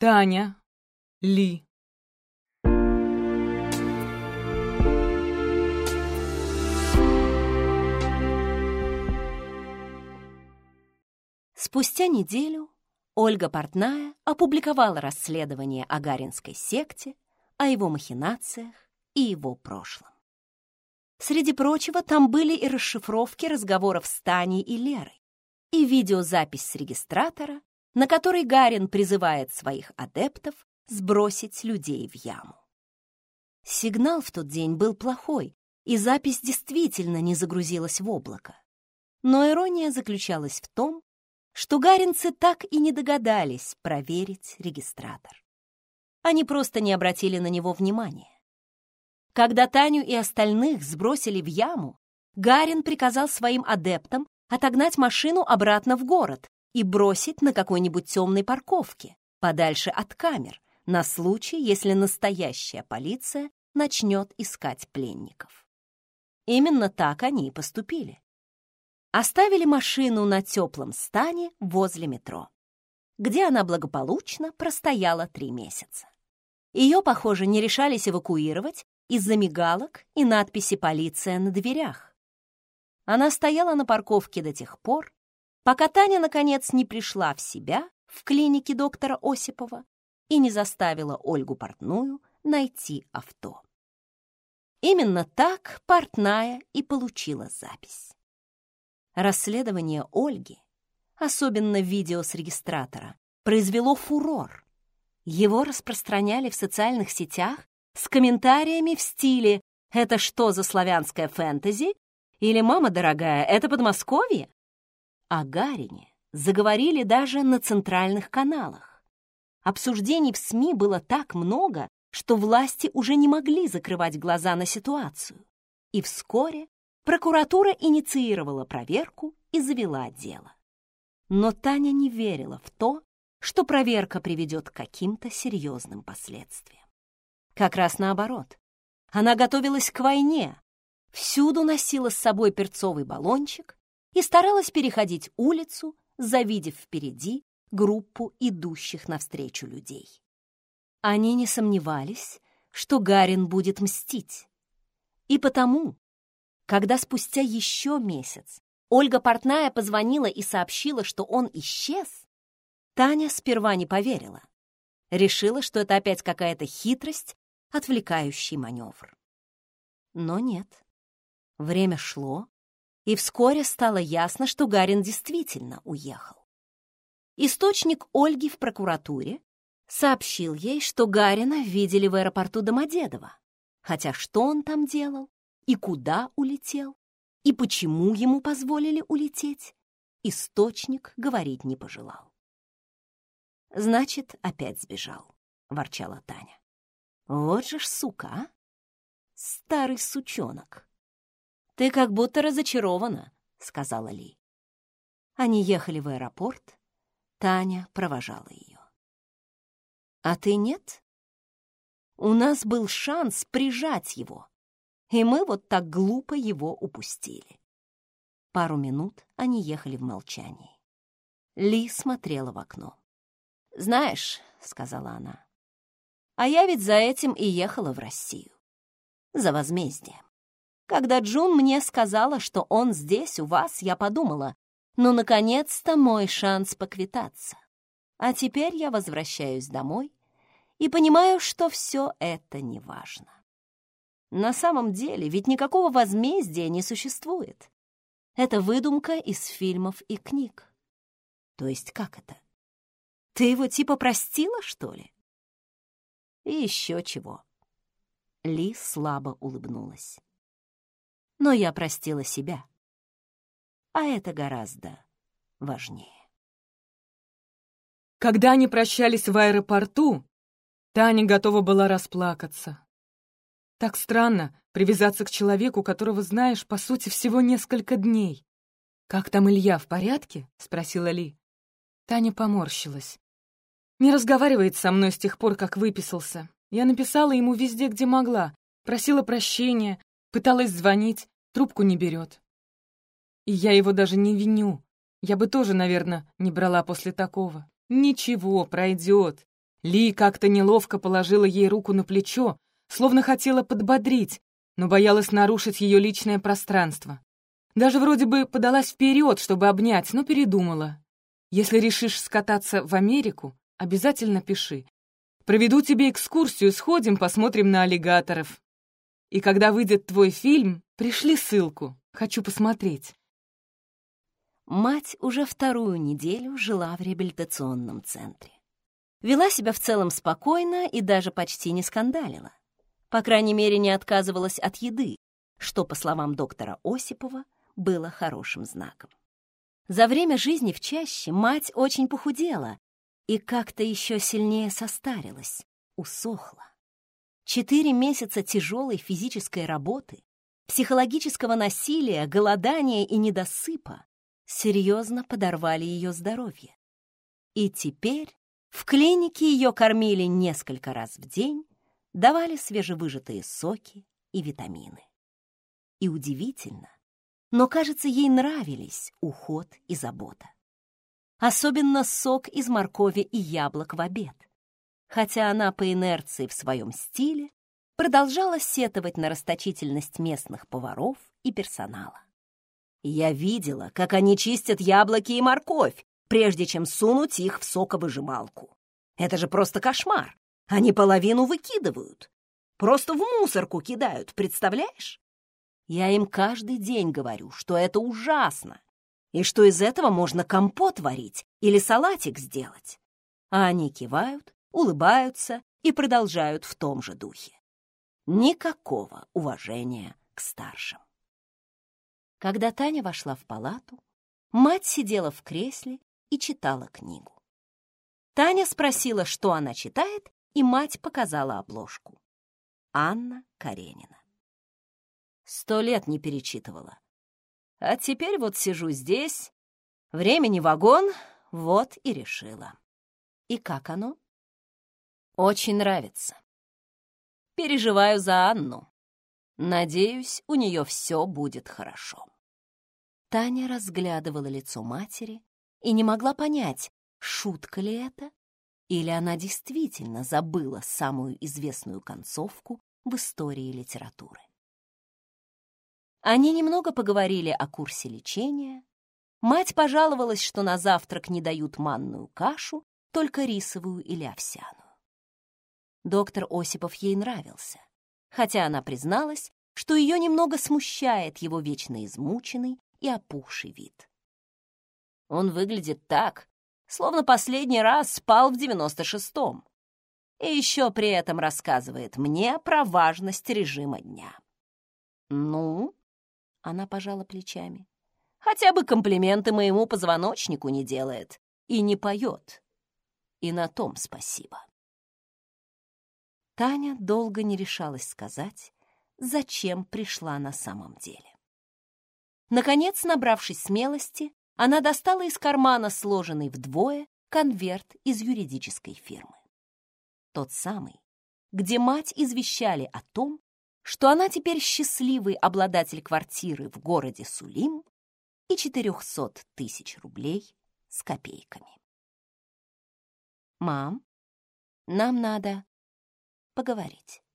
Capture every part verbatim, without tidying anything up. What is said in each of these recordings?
Таня, Ли. Спустя неделю Ольга Портная опубликовала расследование о Гаринской секте, о его махинациях и его прошлом. Среди прочего, там были и расшифровки разговоров с Таней и Лерой, и видеозапись с регистратора, на которой Гарин призывает своих адептов сбросить людей в яму. Сигнал в тот день был плохой, и запись действительно не загрузилась в облако. Но ирония заключалась в том, что гаринцы так и не догадались проверить регистратор. Они просто не обратили на него внимания. Когда Таню и остальных сбросили в яму, Гарин приказал своим адептам отогнать машину обратно в город и бросить на какой-нибудь темной парковке, подальше от камер, на случай, если настоящая полиция начнет искать пленников. Именно так они и поступили. Оставили машину на теплом стане возле метро, где она благополучно простояла три месяца. Ее, похоже, не решались эвакуировать из-за мигалок и надписи «Полиция» на дверях. Она стояла на парковке до тех пор, пока Таня, наконец, не пришла в себя в клинике доктора Осипова и не заставила Ольгу Портную найти авто. Именно так Портная и получила запись. Расследование Ольги, особенно видео с регистратора, произвело фурор. Его распространяли в социальных сетях с комментариями в стиле «Это что за славянское фэнтези?» или «Мама дорогая, это Подмосковье?» О Гарине заговорили даже на центральных каналах. Обсуждений в СМИ было так много, что власти уже не могли закрывать глаза на ситуацию. И вскоре прокуратура инициировала проверку и завела дело. Но Таня не верила в то, что проверка приведет к каким-то серьезным последствиям. Как раз наоборот. Она готовилась к войне, всюду носила с собой перцовый баллончик и старалась переходить улицу, завидев впереди группу идущих навстречу людей. Они не сомневались, что Гарин будет мстить. И потому, когда спустя еще месяц Ольга Портная позвонила и сообщила, что он исчез, Таня сперва не поверила. Решила, что это опять какая-то хитрость, отвлекающий маневр. Но нет. Время шло, и вскоре стало ясно, что Гарин действительно уехал. Источник Ольги в прокуратуре сообщил ей, что Гарина видели в аэропорту Домодедово, хотя что он там делал, и куда улетел, и почему ему позволили улететь, источник говорить не пожелал. «Значит, опять сбежал», — ворчала Таня. «Вот же ж сука, а? Старый сучонок». «Ты как будто разочарована», — сказала Ли. Они ехали в аэропорт, Таня провожала ее. «А ты нет? У нас был шанс прижать его, и мы вот так глупо его упустили». Пару минут они ехали в молчании. Ли смотрела в окно. «Знаешь», — сказала она, — «а я ведь за этим и ехала в Россию. За возмездием. Когда Джун мне сказала, что он здесь, у вас, я подумала, ну, наконец-то мой шанс поквитаться. А теперь я возвращаюсь домой и понимаю, что все это неважно. На самом деле ведь никакого возмездия не существует. Это выдумка из фильмов и книг. То есть как это? Ты его типа простила, что ли?» И еще чего. Ли слабо улыбнулась. «Но я простила себя. А это гораздо важнее». Когда они прощались в аэропорту, Таня готова была расплакаться. Так странно привязаться к человеку, которого знаешь, по сути, всего несколько дней. «Как там Илья, в порядке?» — спросила Ли. Таня поморщилась. «Не разговаривает со мной с тех пор, как выписался. Я написала ему везде, где могла, просила прощения, пыталась звонить, трубку не берет. И я его даже не виню. Я бы тоже, наверное, не брала после такого. Ничего, пройдет. Ли как-то неловко положила ей руку на плечо, словно хотела подбодрить, но боялась нарушить ее личное пространство. Даже вроде бы подалась вперед, чтобы обнять, но передумала. «Если решишь скататься в Америку, обязательно пиши. Проведу тебе экскурсию, сходим, посмотрим на аллигаторов. И когда выйдет твой фильм, пришли ссылку. Хочу посмотреть». Мать уже вторую неделю жила в реабилитационном центре. Вела себя в целом спокойно и даже почти не скандалила. По крайней мере, не отказывалась от еды, что, по словам доктора Осипова, было хорошим знаком. За время жизни в чаще мать очень похудела и как-то еще сильнее состарилась, усохла. Четыре месяца тяжелой физической работы, психологического насилия, голодания и недосыпа серьезно подорвали ее здоровье. И теперь в клинике ее кормили несколько раз в день, давали свежевыжатые соки и витамины. И удивительно, но, кажется, ей нравились уход и забота. Особенно сок из моркови и яблок в обед, хотя она по инерции в своем стиле продолжала сетовать на расточительность местных поваров и персонала. «Я видела, как они чистят яблоки и морковь, прежде чем сунуть их в соковыжималку. Это же просто кошмар. Они половину выкидывают. Просто в мусорку кидают, представляешь? Я им каждый день говорю, что это ужасно, и что из этого можно компот варить или салатик сделать. А они кивают, улыбаются и продолжают в том же духе. Никакого уважения к старшим». Когда Таня вошла в палату, мать сидела в кресле и читала книгу. Таня спросила, что она читает, и мать показала обложку. Анна Каренина. Сто лет не перечитывала. А теперь вот сижу здесь, времени вагон, вот и решила. И как оно? Очень нравится. Переживаю за Анну. Надеюсь, у нее все будет хорошо. Таня разглядывала лицо матери и не могла понять, шутка ли это, или она действительно забыла самую известную концовку в истории литературы. Они немного поговорили о курсе лечения. Мать пожаловалась, что на завтрак не дают манную кашу, только рисовую или овсяную. Доктор Осипов ей нравился, хотя она призналась, что ее немного смущает его вечно измученный и опухший вид. Он выглядит так, словно последний раз спал в девяносто шестом, и еще при этом рассказывает мне про важность режима дня. «Ну?» — она пожала плечами. «Хотя бы комплименты моему позвоночнику не делает и не поет. И на том спасибо». Таня долго не решалась сказать, зачем пришла на самом деле. Наконец, набравшись смелости, она достала из кармана сложенный вдвое конверт из юридической фирмы. Тот самый, где мать извещали о том, что она теперь счастливый обладатель квартиры в городе Сулим и четырехсот тысяч рублей с копейками. «Мам, нам надо поговорить».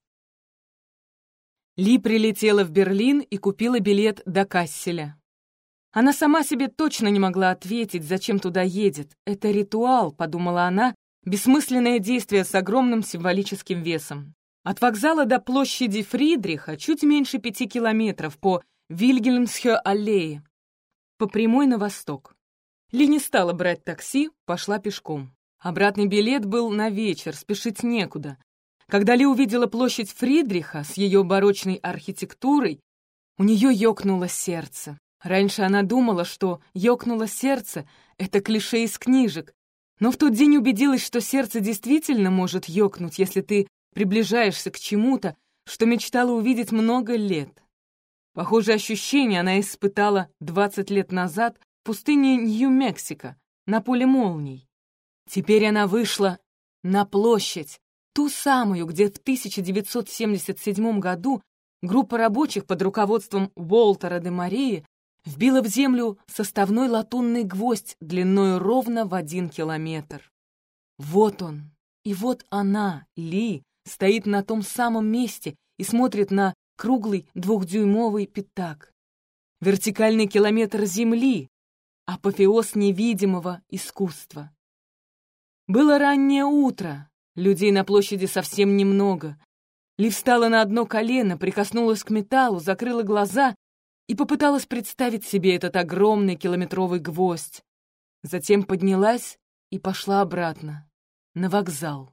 Ли прилетела в Берлин и купила билет до Касселя. Она сама себе точно не могла ответить, зачем туда едет. Это ритуал, подумала она, бессмысленное действие с огромным символическим весом. От вокзала до площади Фридриха чуть меньше пяти километров по Вильгельмсхё-аллее, по прямой на восток. Ли не стала брать такси, пошла пешком. Обратный билет был на вечер, спешить некуда. Когда Ли увидела площадь Фридриха с ее барочной архитектурой, у нее ёкнуло сердце. Раньше она думала, что «ёкнуло сердце» — это клише из книжек, но в тот день убедилась, что сердце действительно может ёкнуть, если ты приближаешься к чему-то, что мечтала увидеть много лет. Похожее ощущение она испытала двадцать лет назад в пустыне Нью-Мексико, на поле молний. Теперь она вышла на площадь, ту самую, где в тысяча девятьсот семьдесят седьмом году группа рабочих под руководством Уолтера де Марии вбила в землю составной латунный гвоздь длиною ровно в один километр. Вот он, И вот она, Ли, стоит на том самом месте и смотрит на круглый двухдюймовый пятак. Вертикальный километр земли, апофеоз невидимого искусства. Было раннее утро, людей на площади совсем немного. Ли встала на одно колено, прикоснулась к металлу, закрыла глаза и попыталась представить себе этот огромный километровый гвоздь. Затем поднялась и пошла обратно, на вокзал.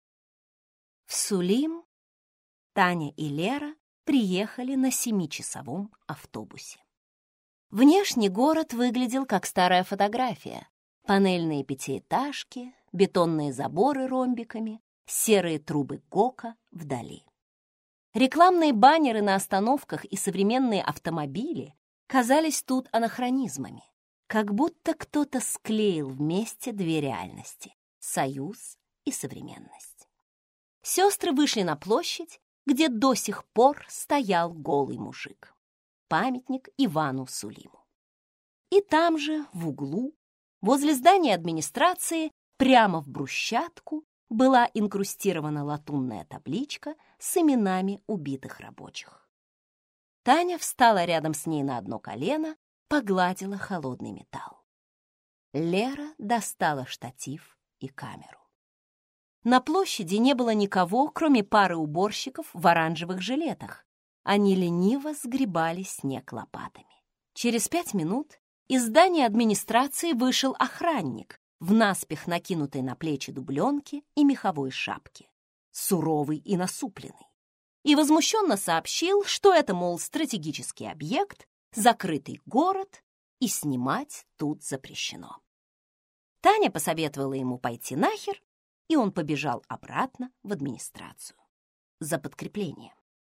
В Сулим Таня и Лера приехали на семичасовом автобусе. Внешний город выглядел как старая фотография. Панельные пятиэтажки, бетонные заборы ромбиками, серые трубы ГОКа вдали. Рекламные баннеры на остановках и современные автомобили казались тут анахронизмами, как будто кто-то склеил вместе две реальности — союз и современность. Сестры вышли на площадь, где до сих пор стоял голый мужик. Памятник Ивану Сулиму. И там же, в углу, возле здания администрации, прямо в брусчатку, была инкрустирована латунная табличка с именами убитых рабочих. Таня встала рядом с ней на одно колено, погладила холодный металл. Лера достала штатив и камеру. На площади не было никого, кроме пары уборщиков в оранжевых жилетах. Они лениво сгребали снег лопатами. Через пять минут из здания администрации вышел охранник в наспех накинутой на плечи дубленке и меховой шапке, суровый и насупленный, и возмущенно сообщил, что это, мол, стратегический объект, закрытый город, и снимать тут запрещено. Таня посоветовала ему пойти нахер, и он побежал обратно в администрацию за подкреплением.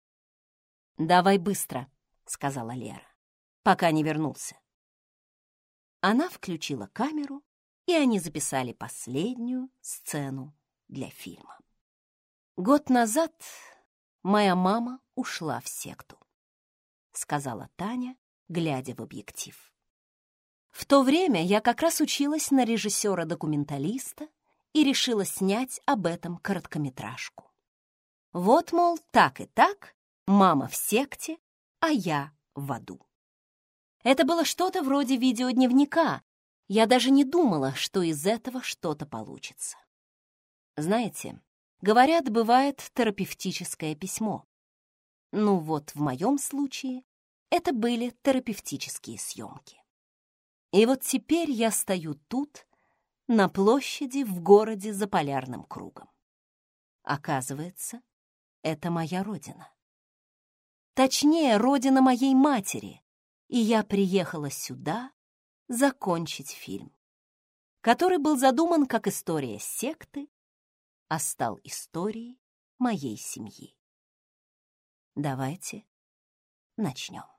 «Давай быстро», — сказала Лера, пока не вернулся. Она включила камеру, и они записали последнюю сцену для фильма. «Год назад моя мама ушла в секту», — сказала Таня, глядя в объектив. «В то время я как раз училась на режиссера-документалиста и решила снять об этом короткометражку. Вот, мол, так и так, мама в секте, а я в аду. Это было что-то вроде видеодневника. Я даже не думала, что из этого что-то получится. Знаете, говорят, бывает терапевтическое письмо. Ну вот, в моем случае это были терапевтические съемки. И вот теперь я стою тут, на площади в городе за полярным кругом. Оказывается, это моя родина. Точнее, родина моей матери, и я приехала сюда закончить фильм, который был задуман как история секты, а стал историей моей семьи. Давайте начнем.